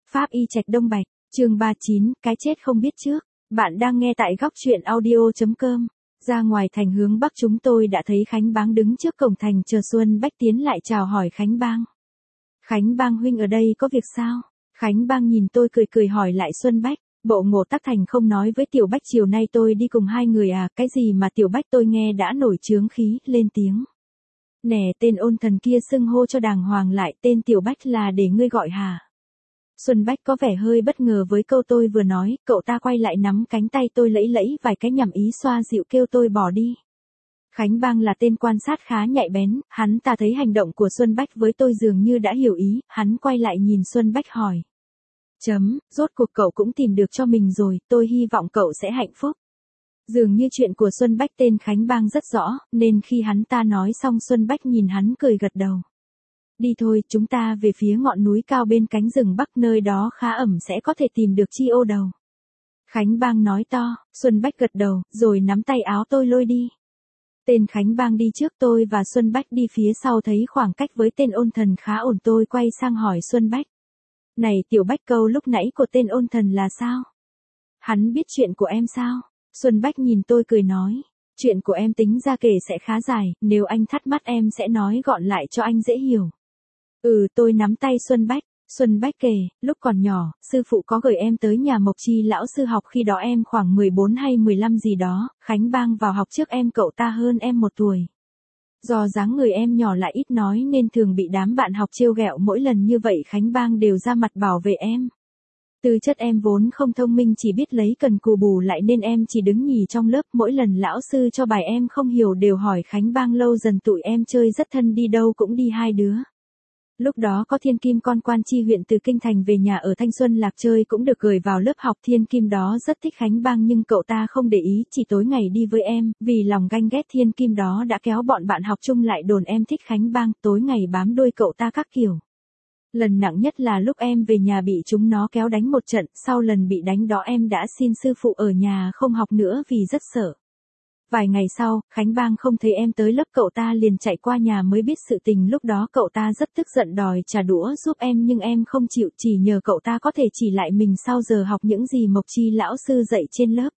Pháp y Trạch Đông Bạch, chương 39, cái chết không biết trước. Bạn đang nghe tại góc truyện audio.com. Ra ngoài thành hướng Bắc chúng tôi đã thấy Khánh Bang đứng trước cổng thành chờ Xuân Bách tiến lại chào hỏi Khánh Bang. Khánh Bang huynh ở đây có việc sao? Khánh Bang nhìn tôi cười cười hỏi lại Xuân Bách. Bộ Ngộ Tắc Thành không nói với Tiểu Bách chiều nay tôi đi cùng hai người à, cái gì mà Tiểu Bách tôi nghe đã nổi chướng khí, lên tiếng. Nè tên ôn thần kia xưng hô cho đàng hoàng lại, tên Tiểu Bách là để ngươi gọi hả? Xuân Bách có vẻ hơi bất ngờ với câu tôi vừa nói, cậu ta quay lại nắm cánh tay tôi lẫy lẫy vài cái nhằm ý xoa dịu kêu tôi bỏ đi. Khánh Bang là tên quan sát khá nhạy bén, hắn ta thấy hành động của Xuân Bách với tôi dường như đã hiểu ý, hắn quay lại nhìn Xuân Bách hỏi. Rốt cuộc cậu cũng tìm được cho mình rồi, tôi hy vọng cậu sẽ hạnh phúc. Dường như chuyện của Xuân Bách tên Khánh Bang rất rõ, nên khi hắn ta nói xong Xuân Bách nhìn hắn cười gật đầu. Đi thôi, chúng ta về phía ngọn núi cao bên cánh rừng Bắc, nơi đó khá ẩm sẽ có thể tìm được chi ô đầu. Khánh Bang nói to, Xuân Bách gật đầu, rồi nắm tay áo tôi lôi đi. Tên Khánh Bang đi trước, tôi và Xuân Bách đi phía sau, thấy khoảng cách với tên ôn thần khá ổn, tôi quay sang hỏi Xuân Bách. Này Tiểu Bách, câu lúc nãy của tên ôn thần là sao? Hắn biết chuyện của em sao? Xuân Bách nhìn tôi cười nói. Chuyện của em tính ra kể sẽ khá dài, nếu anh thắc mắc em sẽ nói gọn lại cho anh dễ hiểu. Tôi nắm tay Xuân Bách. Xuân Bách kể, lúc còn nhỏ, sư phụ có gửi em tới nhà Mộc Chi lão sư học, khi đó em khoảng 14 hay 15 gì đó, Khánh Bang vào học trước em, cậu ta hơn em 1 tuổi. Do dáng người em nhỏ lại ít nói nên thường bị đám bạn học trêu ghẹo, mỗi lần như vậy Khánh Bang đều ra mặt bảo vệ em. Tư chất em vốn không thông minh, chỉ biết lấy cần cù bù lại nên em chỉ đứng nhì trong lớp, mỗi lần lão sư cho bài em không hiểu đều hỏi Khánh Bang, lâu dần tụi em chơi rất thân, đi đâu cũng đi hai đứa. Lúc đó có Thiên Kim con quan chi huyện từ kinh thành về nhà ở Thanh Xuân Lạc chơi cũng được gửi vào lớp học. Thiên Kim đó rất thích Khánh Bang nhưng cậu ta không để ý, chỉ tối ngày đi với em, vì lòng ganh ghét Thiên Kim đó đã kéo bọn bạn học chung lại đồn em thích Khánh Bang, tối ngày bám đuôi cậu ta các kiểu. Lần nặng nhất là lúc em về nhà bị chúng nó kéo đánh một trận, sau lần bị đánh đó em đã xin sư phụ ở nhà không học nữa vì rất sợ. Vài ngày sau, Khánh Bang không thấy em tới lớp, cậu ta liền chạy qua nhà mới biết sự tình, lúc đó cậu ta rất tức giận đòi trả đũa giúp em nhưng em không chịu, chỉ nhờ cậu ta có thể chỉ lại mình sau giờ học những gì Mộc Chi lão sư dạy trên lớp.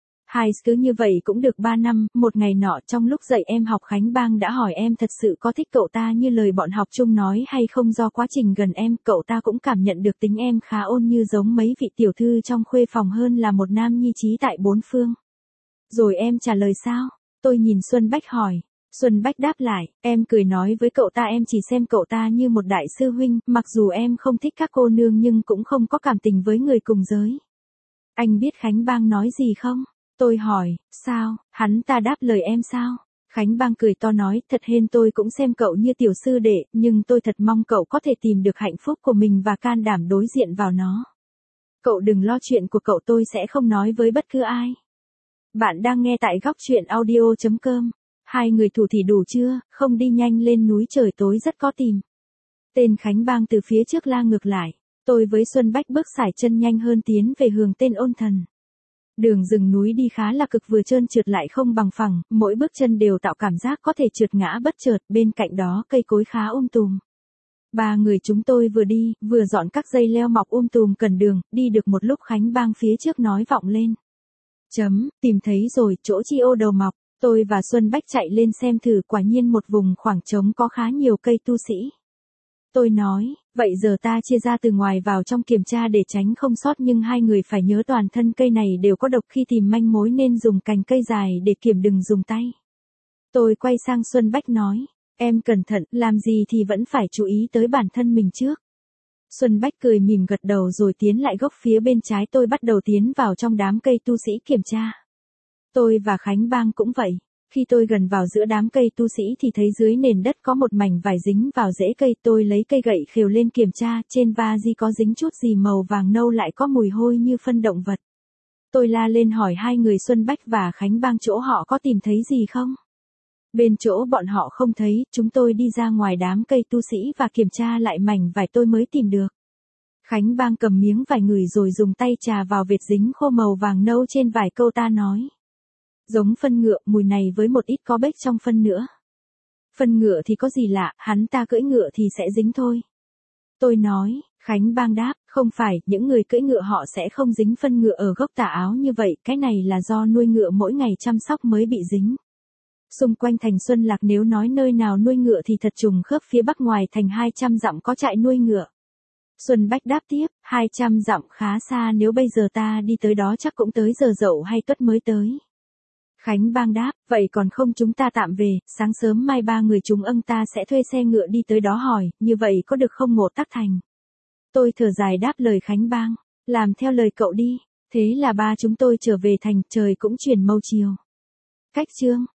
Cứ như vậy cũng được 3 năm, một ngày nọ trong lúc dạy em học Khánh Bang đã hỏi em thật sự có thích cậu ta như lời bọn học chung nói hay không. Do quá trình gần em, cậu ta cũng cảm nhận được tính em khá ôn như giống mấy vị tiểu thư trong khuê phòng hơn là một nam nhi trí tại bốn phương. Rồi em trả lời sao? Tôi nhìn Xuân Bách hỏi. Xuân Bách đáp lại, em cười nói với cậu ta em chỉ xem cậu ta như một đại sư huynh, mặc dù em không thích các cô nương nhưng cũng không có cảm tình với người cùng giới. Anh biết Khánh Bang nói gì không? Tôi hỏi, sao, hắn ta đáp lời em sao? Khánh Bang cười to nói, thật hên tôi cũng xem cậu như tiểu sư đệ, nhưng tôi thật mong cậu có thể tìm được hạnh phúc của mình và can đảm đối diện vào nó. Cậu đừng lo, chuyện của cậu tôi sẽ không nói với bất cứ ai. Bạn đang nghe tại góc truyện audio.com. Hai người thủ thì đủ chưa, không đi nhanh lên núi, trời tối rất có tìm. Tên Khánh Bang từ phía trước la ngược lại. Tôi với Xuân Bách bước sải chân nhanh hơn tiến về hướng tên ôn thần. Đường rừng núi đi khá là cực, vừa trơn trượt lại không bằng phẳng, mỗi bước chân đều tạo cảm giác có thể trượt ngã bất chợt, bên cạnh đó cây cối khá tùm. 3 người chúng tôi vừa đi, vừa dọn các dây leo mọc tùm cần đường, đi được một lúc Khánh Bang phía trước nói vọng lên. Tìm thấy rồi, chỗ chi ô đầu mọc. Tôi và Xuân Bách chạy lên xem thử, quả nhiên một vùng khoảng trống có khá nhiều cây tu sĩ. Tôi nói, vậy giờ ta chia ra từ ngoài vào trong kiểm tra để tránh không sót, nhưng hai người phải nhớ toàn thân cây này đều có độc, khi tìm manh mối nên dùng cành cây dài để kiểm, đừng dùng tay. Tôi quay sang Xuân Bách nói, em cẩn thận, làm gì thì vẫn phải chú ý tới bản thân mình trước. Xuân Bách cười mỉm gật đầu rồi tiến lại gốc phía bên trái, tôi bắt đầu tiến vào trong đám cây tu sĩ kiểm tra. Tôi và Khánh Bang cũng vậy. Khi tôi gần vào giữa đám cây tu sĩ thì thấy dưới nền đất có một mảnh vải dính vào rễ cây, tôi lấy cây gậy khều lên kiểm tra, trên va di có dính chút gì màu vàng nâu, lại có mùi hôi như phân động vật. Tôi la lên hỏi hai người Xuân Bách và Khánh Bang chỗ họ có tìm thấy gì không? Bên chỗ bọn họ không thấy, chúng tôi đi ra ngoài đám cây tu sĩ và kiểm tra lại mảnh vải tôi mới tìm được. Khánh Bang cầm miếng vải ngửi rồi dùng tay chà vào vệt dính khô màu vàng nâu trên vải, câu ta nói. Giống phân ngựa, mùi này với một ít có bếch trong phân nữa. Phân ngựa thì có gì lạ, hắn ta cưỡi ngựa thì sẽ dính thôi. Tôi nói, Khánh Bang đáp, không phải, những người cưỡi ngựa họ sẽ không dính phân ngựa ở gốc tà áo như vậy, cái này là do nuôi ngựa mỗi ngày chăm sóc mới bị dính. Xung quanh thành Xuân Lạc nếu nói nơi nào nuôi ngựa thì thật trùng khớp, phía bắc ngoài thành 200 dặm có trại nuôi ngựa. Xuân Bách đáp tiếp, 200 dặm khá xa, nếu bây giờ ta đi tới đó chắc cũng tới giờ dậu hay tuất mới tới. Khánh Bang đáp, vậy còn không chúng ta tạm về, sáng sớm mai ba người chúng ta sẽ thuê xe ngựa đi tới đó hỏi, như vậy có được không Ngộ Tắc Thành? Tôi thở dài đáp lời Khánh Bang, làm theo lời cậu đi. Thế là ba chúng tôi trở về thành, trời cũng chuyển màu chiều. Cách chương